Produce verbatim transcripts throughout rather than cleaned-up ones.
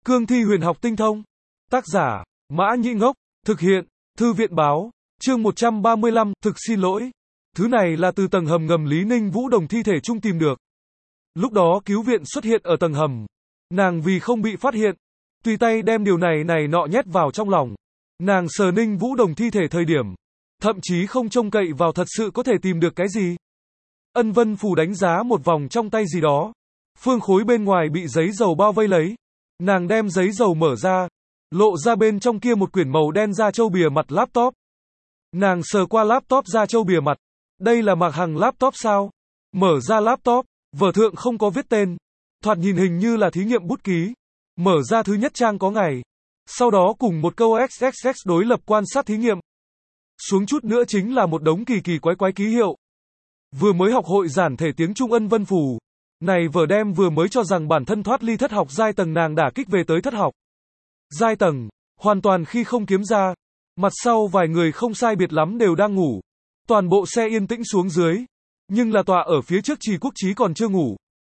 Cương thi huyền học tinh thông. Tác giả, Mã Nhĩ Ngốc. Thực hiện, Thư viện Báo. Chương một trăm ba mươi lăm, thực xin lỗi. Thứ này là từ tầng hầm ngầm Lý Ninh Vũ Đồng thi thể chung tìm được. Lúc đó cứu viện xuất hiện ở tầng hầm. Nàng vì không bị phát hiện, tùy tay đem điều này này nọ nhét vào trong lòng. Nàng sờ Ninh Vũ Đồng thi thể thời điểm, thậm chí không trông cậy vào thật sự có thể tìm được cái gì. Ân Vân Phù đánh giá một vòng trong tay gì đó. Phương khối bên ngoài bị giấy dầu bao vây lấy. Nàng đem giấy dầu mở ra, lộ ra bên trong kia một quyển màu đen da trâu bìa mặt laptop. Nàng sờ qua laptop da trâu bìa mặt. Đây là Mạc Hằng laptop sao? Mở ra laptop, vở thượng không có viết tên. Thoạt nhìn hình như là thí nghiệm bút ký. Mở ra thứ nhất trang có ngày. Sau đó cùng một câu xx xx đối lập quan sát thí nghiệm. Xuống chút nữa chính là một đống kỳ kỳ quái quái ký hiệu. Vừa mới học hội giản thể tiếng Trung Ân Vân Phù. Này vở đem vừa mới cho rằng bản thân thoát ly thất học giai tầng nàng đả kích về tới thất học. Giai tầng, hoàn toàn khi không kiếm ra. Mặt sau vài người không sai biệt lắm đều đang ngủ. Toàn bộ xe yên tĩnh xuống dưới. Nhưng là tọa ở phía trước Trì Quốc Chí còn chưa ngủ.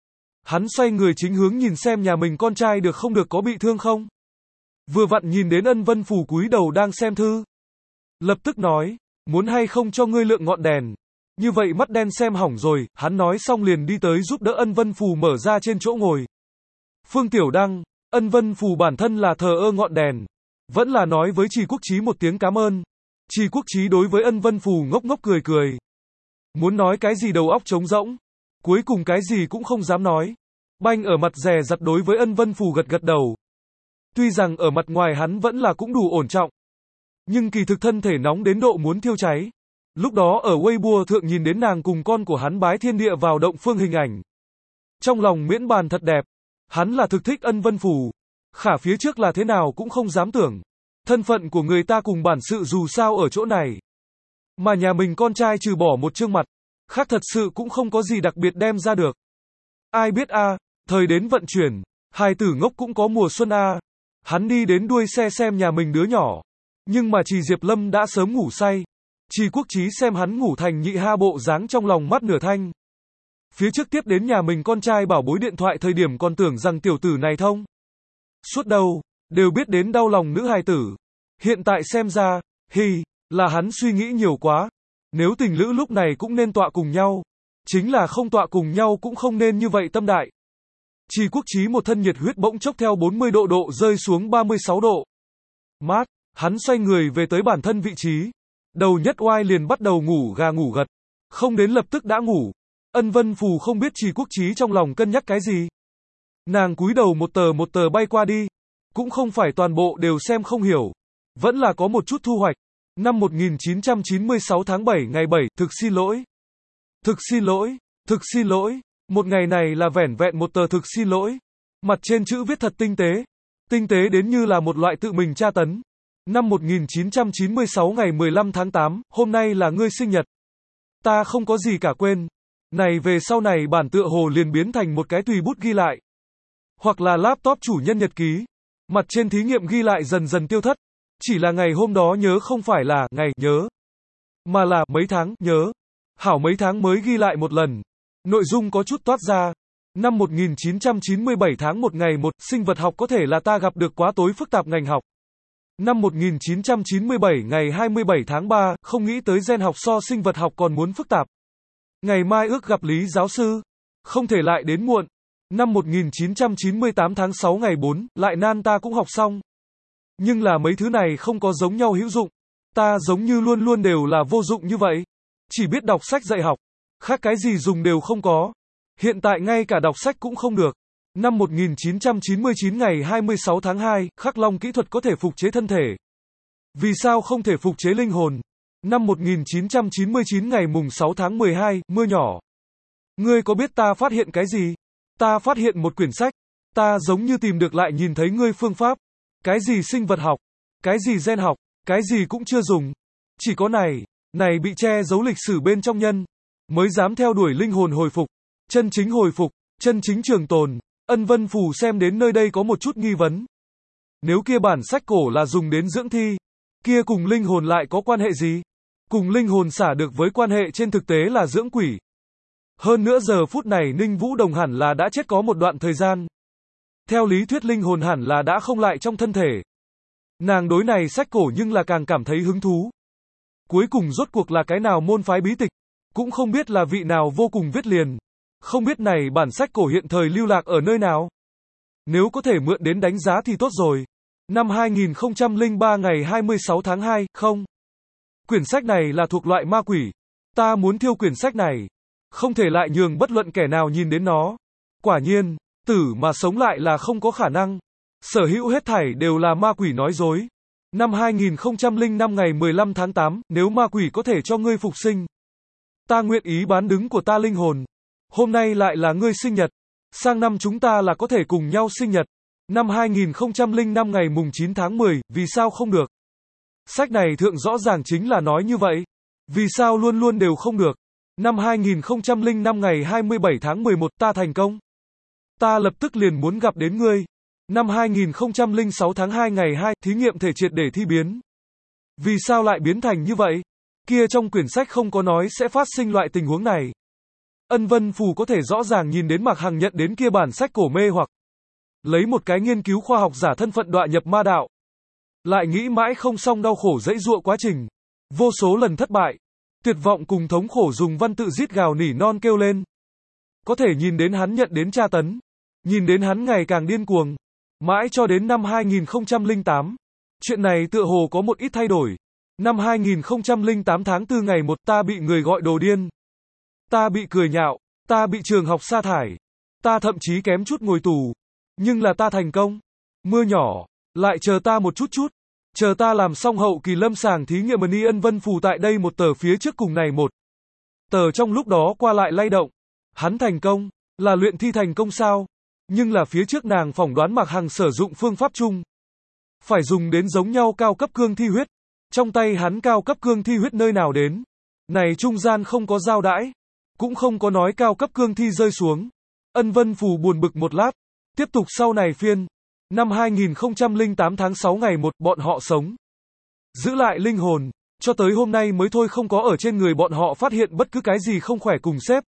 Hắn xoay người chính hướng nhìn xem nhà mình con trai được không được có bị thương không. Vừa vặn nhìn đến Ân Vân Phù cúi đầu đang xem thư. Lập tức nói, muốn hay không cho ngươi lượng ngọn đèn. Như vậy mắt đen xem hỏng rồi, hắn nói xong liền đi tới giúp đỡ Ân Vân Phù mở ra trên chỗ ngồi. Phương Tiểu Đăng, Ân Vân Phù bản thân là thờ ơ ngọn đèn. Vẫn là nói với Trì Quốc Chí một tiếng cảm ơn. Trì Quốc Chí đối với Ân Vân Phù ngốc ngốc cười cười. Muốn nói cái gì đầu óc trống rỗng. Cuối cùng cái gì cũng không dám nói. Banh ở mặt dè dặt đối với Ân Vân Phù gật gật đầu. Tuy rằng ở mặt ngoài hắn vẫn là cũng đủ ổn trọng. Nhưng kỳ thực thân thể nóng đến độ muốn thiêu cháy. Lúc đó ở Weibo thượng nhìn đến nàng cùng con của hắn bái thiên địa vào động phương hình ảnh. Trong lòng miễn bàn thật đẹp. Hắn là thực thích Ân Vân Phù. Khả phía trước là thế nào cũng không dám tưởng. Thân phận của người ta cùng bản sự dù sao ở chỗ này. Mà nhà mình con trai trừ bỏ một trương mặt. Khác thật sự cũng không có gì đặc biệt đem ra được. Ai biết a, à, thời đến vận chuyển. Hài tử ngốc cũng có mùa xuân a. À. Hắn đi đến đuôi xe xem nhà mình đứa nhỏ. Nhưng mà Trì Diệp Lâm đã sớm ngủ say. Trì Quốc Chí xem hắn ngủ thành nhị ha bộ dáng trong lòng mắt nửa thanh. Phía trước tiếp đến nhà mình con trai bảo bối điện thoại thời điểm còn tưởng rằng tiểu tử này thông. Suốt đầu, đều biết đến đau lòng nữ hài tử. Hiện tại xem ra, hi, là hắn suy nghĩ nhiều quá. Nếu tình lữ lúc này cũng nên tọa cùng nhau. Chính là không tọa cùng nhau cũng không nên như vậy tâm đại. Trì Quốc Chí một thân nhiệt huyết bỗng chốc theo bốn mươi độ độ rơi xuống ba mươi sáu độ. Mát, hắn xoay người về tới bản thân vị trí. Đầu nhất oai liền bắt đầu ngủ gà ngủ gật. Không đến lập tức đã ngủ. Ân Vân Phù không biết Trì Quốc Chí trong lòng cân nhắc cái gì. Nàng cúi đầu một tờ một tờ bay qua đi. Cũng không phải toàn bộ đều xem không hiểu. Vẫn là có một chút thu hoạch. Năm một nghìn chín trăm chín mươi sáu tháng bảy ngày bảy, thực xin lỗi. Thực xin lỗi, thực xin lỗi. Một ngày này là vẻn vẹn một tờ thực xin lỗi. Mặt trên chữ viết thật tinh tế. Tinh tế đến như là một loại tự mình tra tấn. Năm một nghìn chín trăm chín mươi sáu ngày mười lăm tháng tám, hôm nay là ngươi sinh nhật. Ta không có gì cả quên. Này về sau này bản tựa hồ liền biến thành một cái tùy bút ghi lại. Hoặc là laptop chủ nhân nhật ký. Mặt trên thí nghiệm ghi lại dần dần tiêu thất. Chỉ là ngày hôm đó nhớ không phải là ngày nhớ. Mà là mấy tháng nhớ. Hảo mấy tháng mới ghi lại một lần. Nội dung có chút toát ra. Năm một nghìn chín trăm chín mươi bảy tháng một ngày một, sinh vật học có thể là ta gặp được quá tối phức tạp ngành học. Năm một nghìn chín trăm chín mươi bảy ngày hai mươi bảy tháng ba, không nghĩ tới gen học so sinh vật học còn muốn phức tạp. Ngày mai ước gặp Lý giáo sư. Không thể lại đến muộn. Năm một nghìn chín trăm chín mươi tám tháng sáu ngày bốn, lại nan ta cũng học xong. Nhưng là mấy thứ này không có giống nhau hữu dụng. Ta giống như luôn luôn đều là vô dụng như vậy. Chỉ biết đọc sách dạy học. Khác cái gì dùng đều không có. Hiện tại ngay cả đọc sách cũng không được. Năm một nghìn chín trăm chín mươi chín ngày hai mươi sáu tháng hai, Khắc Long kỹ thuật có thể phục chế thân thể. Vì sao không thể phục chế linh hồn? Năm một nghìn chín trăm chín mươi chín ngày mùng sáu tháng mười hai, mưa nhỏ. Ngươi có biết ta phát hiện cái gì? Ta phát hiện một quyển sách. Ta giống như tìm được lại nhìn thấy ngươi phương pháp. Cái gì sinh vật học? Cái gì gen học? Cái gì cũng chưa dùng. Chỉ có này, này bị che giấu lịch sử bên trong nhân. Mới dám theo đuổi linh hồn hồi phục. Chân chính hồi phục, chân chính trường tồn. Ân Vân Phù xem đến nơi đây có một chút nghi vấn. Nếu kia bản sách cổ là dùng đến dưỡng thi, kia cùng linh hồn lại có quan hệ gì? Cùng linh hồn xả được với quan hệ trên thực tế là dưỡng quỷ. Hơn nữa giờ phút này Ninh Vũ Đồng hẳn là đã chết có một đoạn thời gian. Theo lý thuyết linh hồn hẳn là đã không lại trong thân thể. Nàng đối này sách cổ nhưng là càng cảm thấy hứng thú. Cuối cùng rốt cuộc là cái nào môn phái bí tịch, cũng không biết là vị nào vô cùng viết liền. Không biết này bản sách cổ hiện thời lưu lạc ở nơi nào. Nếu có thể mượn đến đánh giá thì tốt rồi. Năm hai nghìn không trăm lẻ ba ngày hai mươi sáu tháng hai, không. Quyển sách này là thuộc loại ma quỷ. Ta muốn thiêu quyển sách này. Không thể lại nhường bất luận kẻ nào nhìn đến nó. Quả nhiên, tử mà sống lại là không có khả năng. Sở hữu hết thảy đều là ma quỷ nói dối. Năm hai nghìn không trăm lẻ năm ngày mười lăm tháng tám, nếu ma quỷ có thể cho ngươi phục sinh, ta nguyện ý bán đứng của ta linh hồn. Hôm nay lại là ngươi sinh nhật. Sang năm chúng ta là có thể cùng nhau sinh nhật. Năm hai nghìn không trăm lẻ năm ngày mùng chín tháng mười, vì sao không được? Sách này thượng rõ ràng chính là nói như vậy. Vì sao luôn luôn đều không được? Năm hai nghìn không trăm lẻ năm ngày hai mươi bảy tháng mười một, ta thành công. Ta lập tức liền muốn gặp đến ngươi. Năm hai nghìn không trăm lẻ sáu tháng hai ngày hai, thí nghiệm thể triệt để thi biến. Vì sao lại biến thành như vậy? Kia trong quyển sách không có nói sẽ phát sinh loại tình huống này. Ân Vân Phù có thể rõ ràng nhìn đến Mạc Hằng nhận đến kia bản sách cổ mê hoặc. Lấy một cái nghiên cứu khoa học giả thân phận đọa nhập ma đạo. Lại nghĩ mãi không xong đau khổ dãy dụa quá trình. Vô số lần thất bại. Tuyệt vọng cùng thống khổ dùng văn tự rít gào nỉ non kêu lên. Có thể nhìn đến hắn nhận đến tra tấn. Nhìn đến hắn ngày càng điên cuồng. Mãi cho đến năm hai nghìn không trăm lẻ tám. Chuyện này tựa hồ có một ít thay đổi. Năm hai nghìn không trăm lẻ tám tháng tư ngày một ta bị người gọi đồ điên. Ta bị cười nhạo. Ta bị trường học sa thải. Ta thậm chí kém chút ngồi tù. Nhưng là ta thành công. Mưa nhỏ. Lại chờ ta một chút chút. Chờ ta làm xong hậu kỳ lâm sàng thí nghiệm Ni Ân Vân Phù tại đây một tờ phía trước cùng này một. Tờ trong lúc đó qua lại lay động. Hắn thành công. Là luyện thi thành công sao? Nhưng là phía trước nàng phỏng đoán Mạc Hằng sử dụng phương pháp chung. Phải dùng đến giống nhau cao cấp cương thi huyết. Trong tay hắn cao cấp cương thi huyết nơi nào đến. Này trung gian không có giao đãi. Cũng không có nói cao cấp cương thi rơi xuống. Ân Vân Phù buồn bực một lát. Tiếp tục sau này phiên. Năm hai nghìn không trăm lẻ tám tháng sáu ngày một bọn họ sống. Giữ lại linh hồn. Cho tới hôm nay mới thôi không có ở trên người bọn họ phát hiện bất cứ cái gì không khỏe cùng xếp.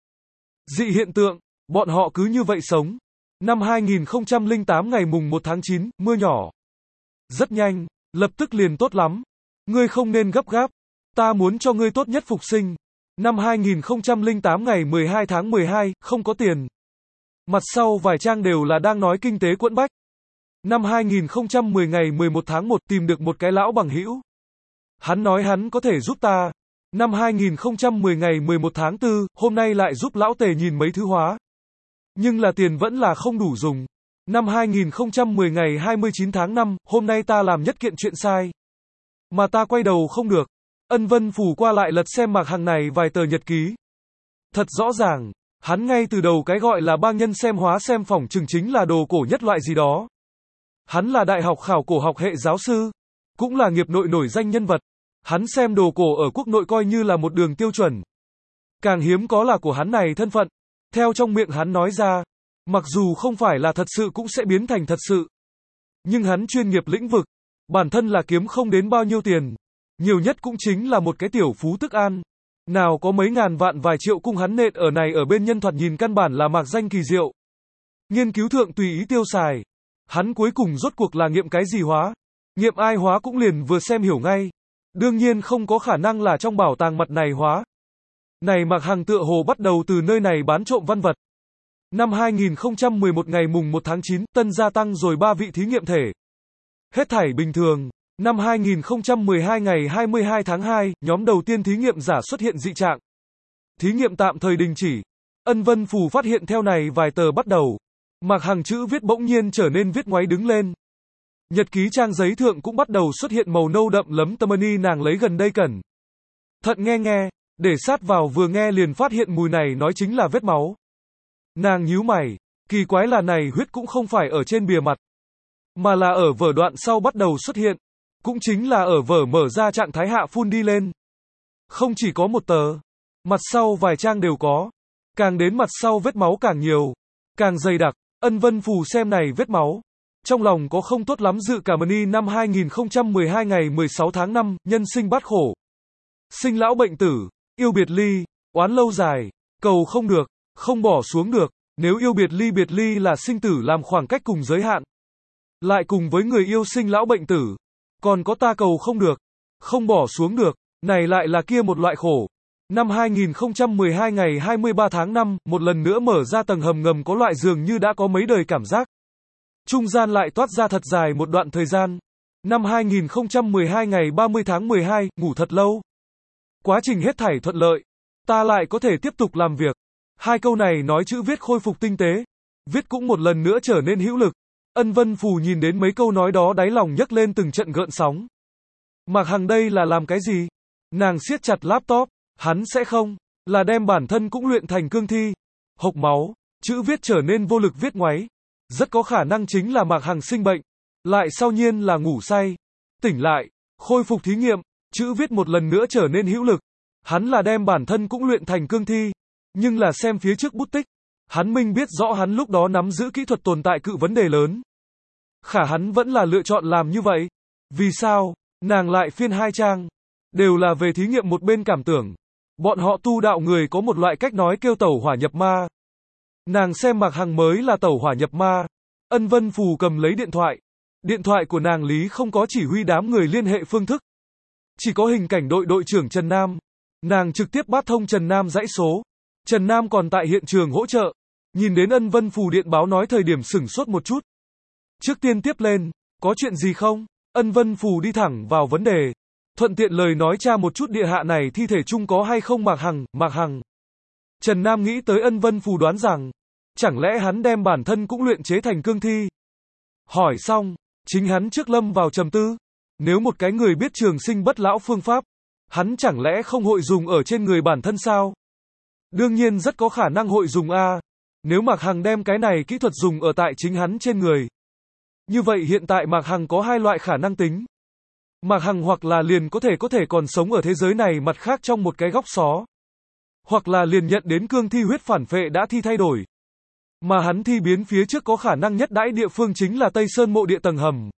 Dị hiện tượng. Bọn họ cứ như vậy sống. Năm hai nghìn không trăm lẻ tám ngày mùng một tháng chín, mưa nhỏ. Rất nhanh, lập tức liền tốt lắm. Ngươi không nên gấp gáp. Ta muốn cho ngươi tốt nhất phục sinh. Năm hai nghìn không trăm lẻ tám ngày mười hai tháng mười hai, không có tiền. Mặt sau vài trang đều là đang nói kinh tế quẫn bách. Năm hai nghìn không trăm mười ngày mười một tháng một tìm được một cái lão bằng hữu. Hắn nói hắn có thể giúp ta. Năm hai nghìn không trăm mười ngày mười một tháng tư, hôm nay lại giúp lão tề nhìn mấy thứ hóa. Nhưng là tiền vẫn là không đủ dùng. Năm hai nghìn không trăm mười ngày hai mươi chín tháng năm, hôm nay ta làm nhất kiện chuyện sai. Mà ta quay đầu không được. Ân Vân Phù qua lại lật xem Mạc Hằng này vài tờ nhật ký. Thật rõ ràng, hắn ngay từ đầu cái gọi là bang nhân xem hóa xem phỏng chừng chính là đồ cổ nhất loại gì đó. Hắn là đại học khảo cổ học hệ giáo sư, cũng là nghiệp nội nổi danh nhân vật. Hắn xem đồ cổ ở quốc nội coi như là một đường tiêu chuẩn. Càng hiếm có là của hắn này thân phận. Theo trong miệng hắn nói ra, mặc dù không phải là thật sự cũng sẽ biến thành thật sự. Nhưng hắn chuyên nghiệp lĩnh vực, bản thân là kiếm không đến bao nhiêu tiền. Nhiều nhất cũng chính là một cái tiểu phú tức an. Nào có mấy ngàn vạn vài triệu cung hắn nện ở này ở bên nhân thoạt nhìn căn bản là mạc danh kỳ diệu. Nghiên cứu thượng tùy ý tiêu xài. Hắn cuối cùng rốt cuộc là nghiệm cái gì hóa. Nghiệm ai hóa cũng liền vừa xem hiểu ngay. Đương nhiên không có khả năng là trong bảo tàng mặt này hóa. Này Mạc Hằng tựa hồ bắt đầu từ nơi này bán trộm văn vật. Năm hai nghìn không trăm mười một ngày mùng một tháng chín, tân gia tăng rồi ba vị thí nghiệm thể. Hết thảy bình thường. Năm hai nghìn không trăm mười hai ngày hai mươi hai tháng hai, nhóm đầu tiên thí nghiệm giả xuất hiện dị trạng. Thí nghiệm tạm thời đình chỉ. Ân Vân Phù phát hiện theo này vài tờ bắt đầu. Mạc Hằng chữ viết bỗng nhiên trở nên viết ngoáy đứng lên. Nhật ký trang giấy thượng cũng bắt đầu xuất hiện màu nâu đậm lấm tấm ni nàng lấy gần đây cẩn thận nghe nghe, để sát vào vừa nghe liền phát hiện mùi này nói chính là vết máu. Nàng nhíu mày, kỳ quái là này huyết cũng không phải ở trên bìa mặt, mà là ở vở đoạn sau bắt đầu xuất hiện, cũng chính là ở vở mở ra trạng thái hạ phun đi lên. Không chỉ có một tờ, mặt sau vài trang đều có, càng đến mặt sau vết máu càng nhiều, càng dày đặc. Ân Vân Phù xem này vết máu, trong lòng có không tốt lắm dự cảm ni năm hai nghìn không trăm mười hai ngày mười sáu tháng năm, nhân sinh bát khổ. Sinh lão bệnh tử, yêu biệt ly, oán lâu dài, cầu không được, không bỏ xuống được, Nếu yêu biệt ly biệt ly là sinh tử làm khoảng cách cùng giới hạn. Lại cùng với người yêu sinh lão bệnh tử. Còn có ta cầu không được. Không bỏ xuống được. Này lại là kia một loại khổ. Năm hai nghìn không trăm mười hai ngày hai mươi ba tháng năm, một lần nữa mở ra tầng hầm ngầm có loại dường như đã có mấy đời cảm giác. Trung gian lại toát ra thật dài một đoạn thời gian. Năm hai nghìn không trăm mười hai ngày ba mươi tháng mười hai, ngủ thật lâu. Quá trình hết thảy thuận lợi. Ta lại có thể tiếp tục làm việc. Hai câu này nói chữ viết khôi phục tinh tế. Viết cũng một lần nữa trở nên hữu lực. Ân Vân Phù nhìn đến mấy câu nói đó đáy lòng nhấc lên từng trận gợn sóng. Mạc Hằng đây là làm cái gì? Nàng siết chặt laptop. Hắn sẽ không. Là đem bản thân cũng luyện thành cương thi. Hộc máu. Chữ viết trở nên vô lực viết ngoáy. Rất có khả năng chính là Mạc Hằng sinh bệnh. Lại sau nhiên là ngủ say. Tỉnh lại. Khôi phục thí nghiệm. Chữ viết một lần nữa trở nên hữu lực. Hắn là đem bản thân cũng luyện thành cương thi. Nhưng là xem phía trước bút tích. Hắn minh biết rõ hắn lúc đó nắm giữ kỹ thuật tồn tại cự vấn đề lớn. Khả hắn vẫn là lựa chọn làm như vậy. Vì sao? Nàng lại phiên hai trang. Đều là về thí nghiệm một bên cảm tưởng. Bọn họ tu đạo người có một loại cách nói kêu tẩu hỏa nhập ma. Nàng xem Mạc Hằng mới là tẩu hỏa nhập ma. Ân Vân Phù cầm lấy điện thoại. Điện thoại của nàng Lý không có chỉ huy đám người liên hệ phương thức. Chỉ có hình cảnh đội đội trưởng Trần Nam. Nàng trực tiếp bắt thông Trần Nam dãy số. Trần Nam còn tại hiện trường hỗ trợ. Nhìn đến Ân Vân Phù điện báo nói thời điểm sửng sốt một chút. Trước tiên tiếp lên. Có chuyện gì không? Ân Vân Phù đi thẳng vào vấn đề. Thuận tiện lời nói tra một chút địa hạ này thi thể chung có hay không Mạc Hằng, Mạc Hằng. Trần Nam nghĩ tới Ân Vân Phù đoán rằng. Chẳng lẽ hắn đem bản thân cũng luyện chế thành cương thi? Hỏi xong. Chính hắn trước lâm vào trầm tư. Nếu một cái người biết trường sinh bất lão phương pháp. Hắn chẳng lẽ không hội dùng ở trên người bản thân sao? Đương nhiên rất có khả năng hội dùng a. Nếu Mạc Hằng đem cái này kỹ thuật dùng ở tại chính hắn trên người. Như vậy hiện tại Mạc Hằng có hai loại khả năng tính. Mạc Hằng hoặc là liền có thể có thể còn sống ở thế giới này mặt khác trong một cái góc xó. Hoặc là liền nhận đến cương thi huyết phản phệ đã thi thay đổi. Mà hắn thi biến phía trước có khả năng nhất đãi địa phương chính là Tây Sơn mộ địa tầng hầm.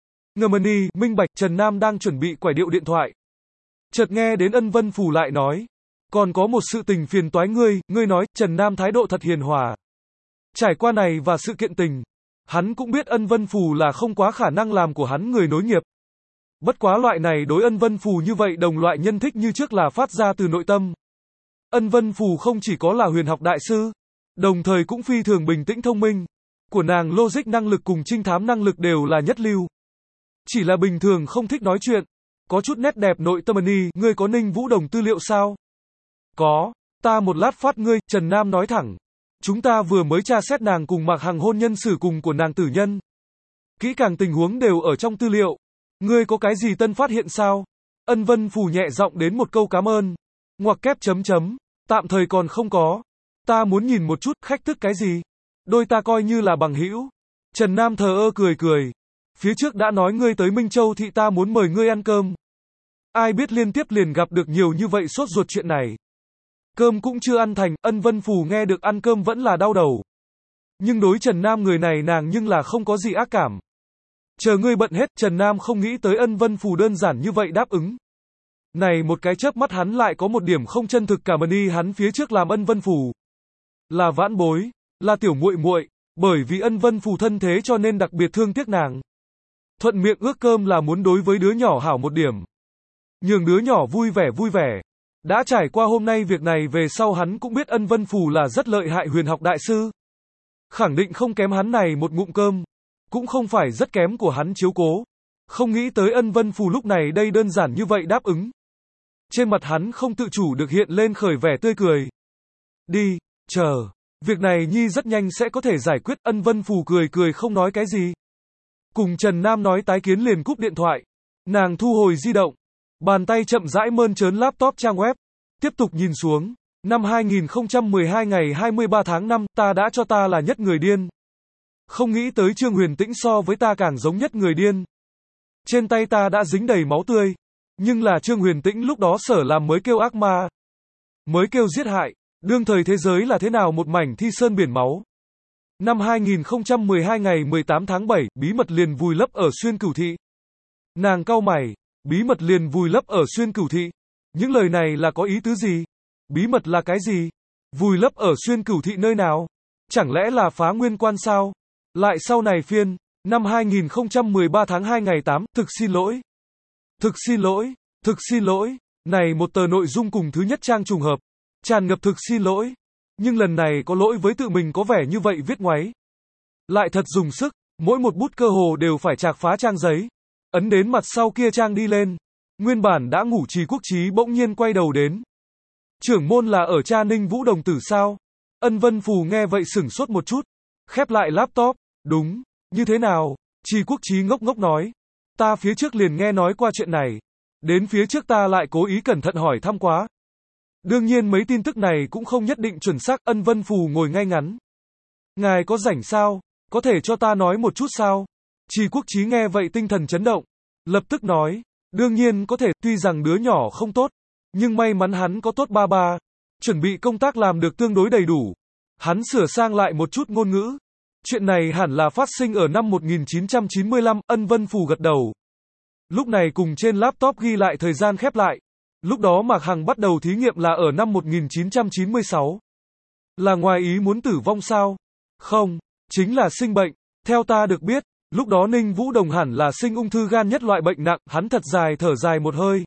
Ngầm đi, minh bạch, Trần Nam đang chuẩn bị quải điệu điện thoại. Chợt nghe đến Ân Vân Phù lại nói. Còn có một sự tình phiền toái ngươi, ngươi nói, Trần Nam thái độ thật hiền hòa. Trải qua này và sự kiện tình. Hắn cũng biết Ân Vân Phù là không quá khả năng làm của hắn người nối nghiệp. Bất quá loại này đối Ân Vân Phù như vậy đồng loại nhân thích như trước là phát ra từ nội tâm. Ân Vân Phù không chỉ có là huyền học đại sư. Đồng thời cũng phi thường bình tĩnh thông minh. Của nàng logic năng lực cùng trinh thám năng lực đều là nhất lưu. Chỉ là bình thường không thích nói chuyện. Có chút nét đẹp nội tâm đi, ngươi có Ninh Vũ Đồng tư liệu sao? Có, ta một lát phát ngươi, Trần Nam nói thẳng. Chúng ta vừa mới tra xét nàng cùng Mạc Hằng hôn nhân sử cùng của nàng tử nhân. Kỹ càng tình huống đều ở trong tư liệu. Ngươi có cái gì tân phát hiện sao? Ân Vân Phù nhẹ giọng đến một câu cảm ơn. Ngoặc kép chấm chấm. Tạm thời còn không có. Ta muốn nhìn một chút, khách thức cái gì? Đôi ta coi như là bằng hữu. Trần Nam thờ ơ cười cười. Phía trước đã nói ngươi tới Minh Châu thị ta muốn mời ngươi ăn cơm. Ai biết liên tiếp liền gặp được nhiều như vậy sốt ruột chuyện này. Cơm cũng chưa ăn thành, Ân Vân Phù nghe được ăn cơm vẫn là đau đầu. Nhưng đối Trần Nam người này nàng nhưng là không có gì ác cảm. Chờ ngươi bận hết, Trần Nam không nghĩ tới Ân Vân Phù đơn giản như vậy đáp ứng. Này một cái chớp mắt hắn lại có một điểm không chân thực cảm ơn y hắn phía trước làm Ân Vân Phù. Là vãn bối, là tiểu muội muội, bởi vì Ân Vân Phù thân thế cho nên đặc biệt thương tiếc nàng. Thuận miệng ước cơm là muốn đối với đứa nhỏ hảo một điểm. Nhường đứa nhỏ vui vẻ vui vẻ. Đã trải qua hôm nay việc này về sau hắn cũng biết Ân Vân Phù là rất lợi hại huyền học đại sư. Khẳng định không kém hắn này một ngụm cơm. Cũng không phải rất kém của hắn chiếu cố. Không nghĩ tới Ân Vân Phù lúc này đây đơn giản như vậy đáp ứng. Trên mặt hắn không tự chủ được hiện lên khởi vẻ tươi cười. Đi, chờ. Việc này Nhi rất nhanh sẽ có thể giải quyết. Ân Vân Phù cười cười không nói cái gì. Cùng Trần Nam nói tái kiến liền cúp điện thoại. Nàng thu hồi di động. Bàn tay chậm rãi mơn trớn laptop trang web. Tiếp tục nhìn xuống. Năm hai nghìn không trăm mười hai ngày hai mươi ba tháng năm, ta đã cho ta là nhất người điên. Không nghĩ tới Trương Huyền Tĩnh so với ta càng giống nhất người điên. Trên tay ta đã dính đầy máu tươi. Nhưng là Trương Huyền Tĩnh lúc đó sở làm mới kêu ác ma. Mới kêu giết hại. Đương thời thế giới là thế nào một mảnh thi sơn biển máu. Năm hai nghìn không trăm mười hai ngày mười tám tháng bảy, bí mật liền vùi lấp ở Xuyên Cửu Thị. Nàng cau mày, bí mật liền vùi lấp ở Xuyên Cửu Thị. Những lời này là có ý tứ gì? Bí mật là cái gì? Vùi lấp ở Xuyên Cửu Thị nơi nào? Chẳng lẽ là phá nguyên quan sao? Lại sau này phiên, năm hai nghìn không trăm mười ba tháng hai ngày tám, thực xin lỗi. Thực xin lỗi, thực xin lỗi. Này một tờ nội dung cùng thứ nhất trang trùng hợp. Tràn ngập thực xin lỗi. Nhưng lần này có lỗi với tự mình có vẻ như vậy viết ngoáy. Lại thật dùng sức, mỗi một bút cơ hồ đều phải chạc phá trang giấy. Ấn đến mặt sau kia trang đi lên. Nguyên bản đã ngủ Trì Quốc Chí bỗng nhiên quay đầu đến. Trưởng môn là ở cha Ninh Vũ đồng tử sao? Ân Vân Phù nghe vậy sửng sốt một chút. Khép lại laptop. Đúng, như thế nào? Trì Quốc Chí ngốc ngốc nói. Ta phía trước liền nghe nói qua chuyện này. Đến phía trước ta lại cố ý cẩn thận hỏi thăm quá. Đương nhiên mấy tin tức này cũng không nhất định chuẩn xác. Ân Vân Phù ngồi ngay ngắn. Ngài có rảnh sao? Có thể cho ta nói một chút sao? Trì Quốc Chí nghe vậy tinh thần chấn động. Lập tức nói. Đương nhiên có thể, tuy rằng đứa nhỏ không tốt. Nhưng may mắn hắn có tốt ba ba. Chuẩn bị công tác làm được tương đối đầy đủ. Hắn sửa sang lại một chút ngôn ngữ. Chuyện này hẳn là phát sinh ở năm một nghìn chín trăm chín mươi lăm, Ân Vân Phù gật đầu. Lúc này cùng trên laptop ghi lại thời gian khép lại. Lúc đó Mạc Hằng bắt đầu thí nghiệm là ở năm một nghìn chín trăm chín mươi sáu. Là ngoài ý muốn tử vong sao? Không, chính là sinh bệnh. Theo ta được biết, lúc đó Ninh Vũ Đồng hẳn là sinh ung thư gan nhất loại bệnh nặng, hắn thật dài thở dài một hơi.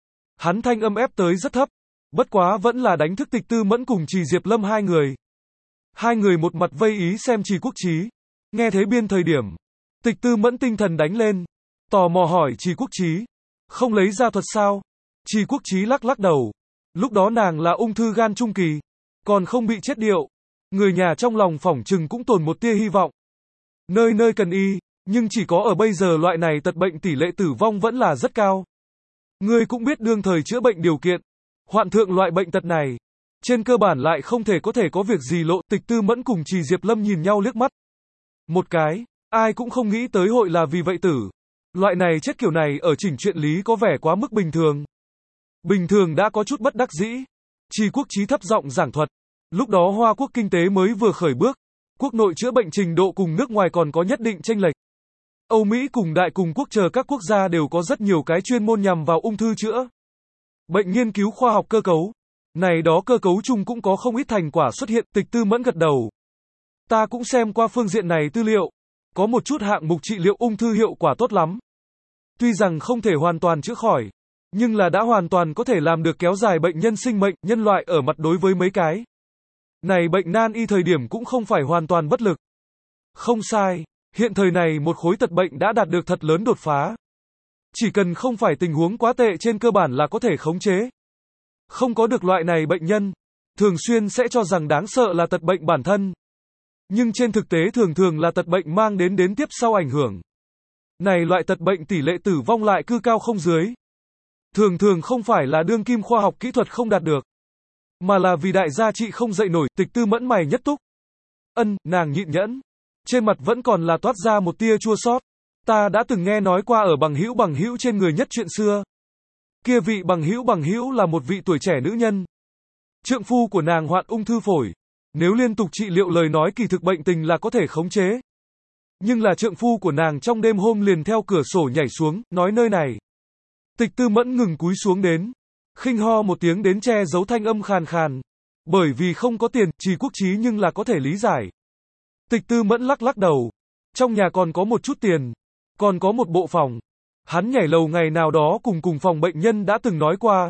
Hắn thanh âm ép tới rất thấp, bất quá vẫn là đánh thức Tịch Tư Mẫn cùng Trì Diệp Lâm hai người. Hai người một mặt vây ý xem Trì Quốc Chí. Nghe thấy biên thời điểm, Tịch Tư Mẫn tinh thần đánh lên, tò mò hỏi Trì Quốc Chí, không lấy ra thuật sao? Trì Quốc Chí lắc lắc đầu. Lúc đó nàng là ung thư gan trung kỳ, còn không bị chết điệu. Người nhà trong lòng phỏng chừng cũng tồn một tia hy vọng. Nơi nơi cần y, nhưng chỉ có ở bây giờ loại này tật bệnh tỷ lệ tử vong vẫn là rất cao. Ngươi cũng biết đương thời chữa bệnh điều kiện, hoạn thượng loại bệnh tật này, trên cơ bản lại không thể có thể có việc gì lộ. Tịch Tư Mẫn cùng Trì Diệp Lâm nhìn nhau liếc mắt. Một cái, ai cũng không nghĩ tới hội là vì vậy tử. Loại này chết kiểu này ở chỉnh chuyện lý có vẻ quá mức bình thường. Bình thường đã có chút bất đắc dĩ. Trì Quốc Chí thấp giọng giảng thuật. Lúc đó Hoa Quốc kinh tế mới vừa khởi bước. Quốc nội chữa bệnh trình độ cùng nước ngoài còn có nhất định chênh lệch. Âu Mỹ cùng Đại cùng quốc chờ các quốc gia đều có rất nhiều cái chuyên môn nhằm vào ung thư chữa bệnh nghiên cứu khoa học cơ cấu. Này đó cơ cấu chung cũng có không ít thành quả xuất hiện. Tịch Tư Mẫn gật đầu. Ta cũng xem qua phương diện này tư liệu. Có một chút hạng mục trị liệu ung thư hiệu quả tốt lắm. Tuy rằng không thể hoàn toàn chữa khỏi, nhưng là đã hoàn toàn có thể làm được kéo dài bệnh nhân sinh mệnh. Nhân loại ở mặt đối với mấy cái này bệnh nan y thời điểm cũng không phải hoàn toàn bất lực. Không sai, hiện thời này một khối tật bệnh đã đạt được thật lớn đột phá. Chỉ cần không phải tình huống quá tệ trên cơ bản là có thể khống chế. Không có được loại này bệnh nhân, thường xuyên sẽ cho rằng đáng sợ là tật bệnh bản thân. Nhưng trên thực tế thường thường là tật bệnh mang đến đến tiếp sau ảnh hưởng. Này loại tật bệnh tỷ lệ tử vong lại cư cao không dưới. Thường thường không phải là đương kim khoa học kỹ thuật không đạt được, mà là vì đại gia trị không dậy nổi. Tịch Tư Mẫn mày nhất túc. Ân, nàng nhịn nhẫn. Trên mặt vẫn còn là toát ra một tia chua xót. Ta đã từng nghe nói qua ở bằng hữu bằng hữu trên người nhất chuyện xưa. Kia vị bằng hữu bằng hữu là một vị tuổi trẻ nữ nhân. Trượng phu của nàng hoạn ung thư phổi. Nếu liên tục trị liệu lời nói kỳ thực bệnh tình là có thể khống chế. Nhưng là trượng phu của nàng trong đêm hôm liền theo cửa sổ nhảy xuống, nói nơi này. Tịch Tư Mẫn ngừng cúi xuống đến. Khinh ho một tiếng đến che giấu thanh âm khàn khàn. Bởi vì không có tiền, Trì Quốc Chí nhưng là có thể lý giải. Tịch Tư Mẫn lắc lắc đầu. Trong nhà còn có một chút tiền. Còn có một bộ phòng. Hắn nhảy lầu ngày nào đó cùng cùng phòng bệnh nhân đã từng nói qua.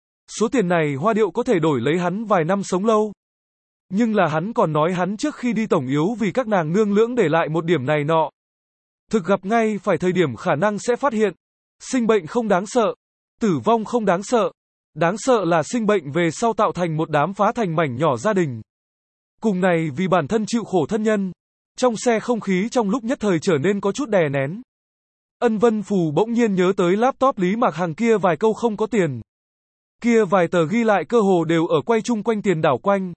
Số tiền này hoa điệu có thể đổi lấy hắn vài năm sống lâu. Nhưng là hắn còn nói hắn trước khi đi tổng yếu vì các nàng nương lưỡng để lại một điểm này nọ. Thực gặp ngay phải thời điểm khả năng sẽ phát hiện. Sinh bệnh không đáng sợ. Tử vong không đáng sợ. Đáng sợ là sinh bệnh về sau tạo thành một đám phá thành mảnh nhỏ gia đình. Cùng này vì bản thân chịu khổ thân nhân. Trong xe không khí trong lúc nhất thời trở nên có chút đè nén. Ân Vân Phù bỗng nhiên nhớ tới laptop Lý Mạc Hằng kia vài câu không có tiền. Kia vài tờ ghi lại cơ hồ đều ở quay chung quanh tiền đảo quanh.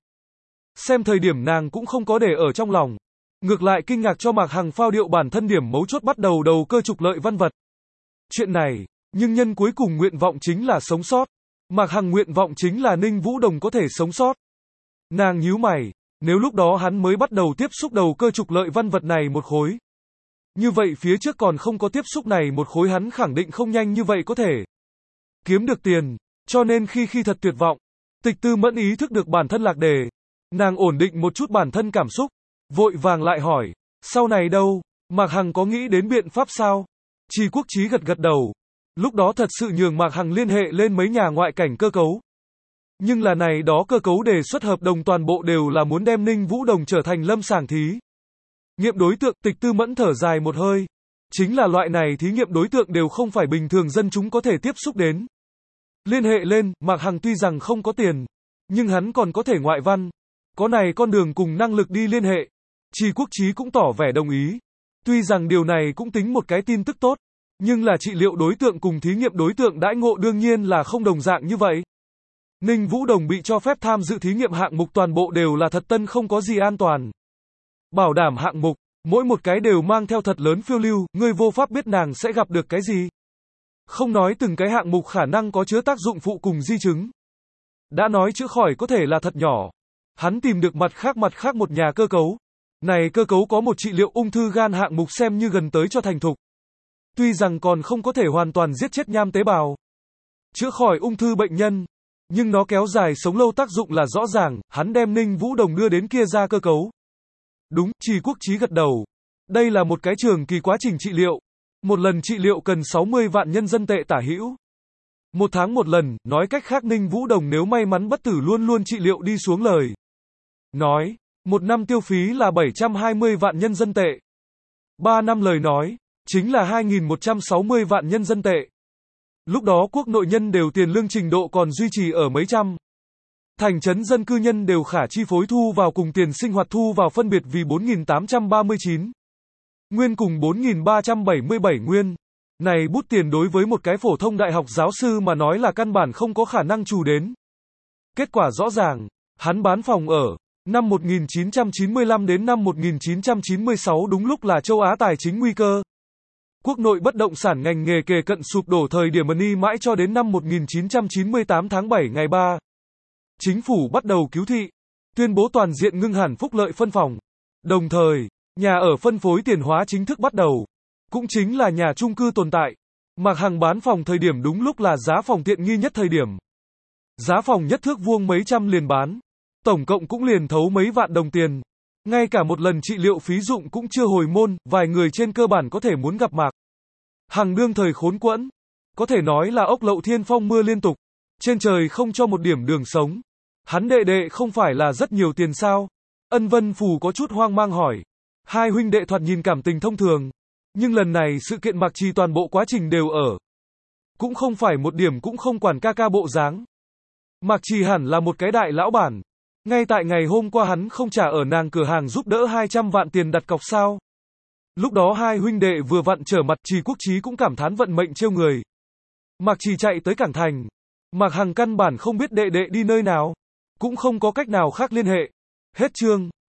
Xem thời điểm nàng cũng không có để ở trong lòng. Ngược lại kinh ngạc cho Mạc Hằng phao điệu bản thân điểm mấu chốt bắt đầu đầu cơ trục lợi văn vật. Chuyện này, nhưng nhân cuối cùng nguyện vọng chính là sống sót. Mạc Hằng nguyện vọng chính là Ninh Vũ Đồng có thể sống sót. Nàng nhíu mày, nếu lúc đó hắn mới bắt đầu tiếp xúc đầu cơ trục lợi văn vật này một khối. Như vậy phía trước còn không có tiếp xúc này một khối hắn khẳng định không nhanh như vậy có thể kiếm được tiền, cho nên khi khi thật tuyệt vọng, Tịch Tư Mẫn ý thức được bản thân lạc đề. Nàng ổn định một chút bản thân cảm xúc. Vội vàng lại hỏi, sau này đâu, Mạc Hằng có nghĩ đến biện pháp sao? Trì Quốc Chí gật gật đầu. Lúc đó thật sự nhường Mạc Hằng liên hệ lên mấy nhà ngoại cảnh cơ cấu. Nhưng là này đó cơ cấu đề xuất hợp đồng toàn bộ đều là muốn đem Ninh Vũ Đồng trở thành lâm sàng thí nghiệm đối tượng. Tịch Tư Mẫn thở dài một hơi. Chính là loại này thí nghiệm đối tượng đều không phải bình thường dân chúng có thể tiếp xúc đến. Liên hệ lên, Mạc Hằng tuy rằng không có tiền, nhưng hắn còn có thể ngoại văn. Có này con đường cùng năng lực đi liên hệ. Trì Quốc Chí cũng tỏ vẻ đồng ý. Tuy rằng điều này cũng tính một cái tin tức tốt, nhưng là trị liệu đối tượng cùng thí nghiệm đối tượng đãi ngộ đương nhiên là không đồng dạng như vậy. Ninh Vũ Đồng bị cho phép tham dự thí nghiệm hạng mục toàn bộ đều là thật tân, không có gì an toàn. Bảo đảm hạng mục, mỗi một cái đều mang theo thật lớn phiêu lưu, ngươi vô pháp biết nàng sẽ gặp được cái gì. Không nói từng cái hạng mục khả năng có chứa tác dụng phụ cùng di chứng. Đã nói chữa khỏi có thể là thật nhỏ. Hắn tìm được mặt khác mặt khác một nhà cơ cấu. Này cơ cấu có một trị liệu ung thư gan hạng mục xem như gần tới cho thành thục. Tuy rằng còn không có thể hoàn toàn giết chết nham tế bào, chữa khỏi ung thư bệnh nhân, nhưng nó kéo dài sống lâu tác dụng là rõ ràng. Hắn đem Ninh Vũ Đồng đưa đến kia ra cơ cấu. Đúng, Trì Quốc Chí gật đầu. Đây là một cái trường kỳ quá trình trị liệu. Một lần trị liệu cần sáu mươi vạn nhân dân tệ tả hữu. Một tháng một lần, nói cách khác Ninh Vũ Đồng nếu may mắn bất tử luôn luôn trị liệu đi xuống lời nói, một năm tiêu phí là bảy trăm hai mươi vạn nhân dân tệ. Ba năm lời nói, chính là hai nghìn một trăm sáu mươi vạn nhân dân tệ. Lúc đó quốc nội nhân đều tiền lương trình độ còn duy trì ở mấy trăm. Thành trấn dân cư nhân đều khả chi phối thu vào cùng tiền sinh hoạt thu vào phân biệt vì bốn nghìn tám trăm ba mươi chín nguyên cùng bốn nghìn ba trăm bảy mươi bảy nguyên. Này bút tiền đối với một cái phổ thông đại học giáo sư mà nói là căn bản không có khả năng trù đến. Kết quả rõ ràng, hắn bán phòng ở. Năm một nghìn chín trăm chín mươi lăm đến năm một nghìn chín trăm chín mươi sáu đúng lúc là châu Á tài chính nguy cơ. Quốc nội bất động sản ngành nghề kề cận sụp đổ thời điểm money mãi cho đến năm một nghìn chín trăm chín mươi tám tháng bảy ngày ba. Chính phủ bắt đầu cứu thị, tuyên bố toàn diện ngưng hẳn phúc lợi phân phòng. Đồng thời, nhà ở phân phối tiền hóa chính thức bắt đầu. Cũng chính là nhà chung cư tồn tại. Mạc Hằng bán phòng thời điểm đúng lúc là giá phòng tiện nghi nhất thời điểm. Giá phòng nhất thước vuông mấy trăm liền bán. Tổng cộng cũng liền thấu mấy vạn đồng tiền. Ngay cả một lần trị liệu phí dụng cũng chưa hồi môn, vài người trên cơ bản có thể muốn gặp Mạc Hằng đương thời khốn quẫn. Có thể nói là ốc lậu thiên phong mưa liên tục. Trên trời không cho một điểm đường sống. Hắn đệ đệ không phải là rất nhiều tiền sao? Ân Vân Phù có chút hoang mang hỏi. Hai huynh đệ thoạt nhìn cảm tình thông thường. Nhưng lần này sự kiện Mạc Trì toàn bộ quá trình đều ở. Cũng không phải một điểm cũng không quản ca ca bộ dáng. Mạc Trì hẳn là một cái đại lão bản. Ngay tại ngày hôm qua hắn không trả ở nàng cửa hàng giúp đỡ hai trăm vạn tiền đặt cọc sao. Lúc đó hai huynh đệ vừa vặn trở mặt, Trì Quốc Chí cũng cảm thán vận mệnh trêu người. Mạc Trì chạy tới cảng thành. Mạc Hằng căn bản không biết đệ đệ đi nơi nào. Cũng không có cách nào khác liên hệ. Hết chương.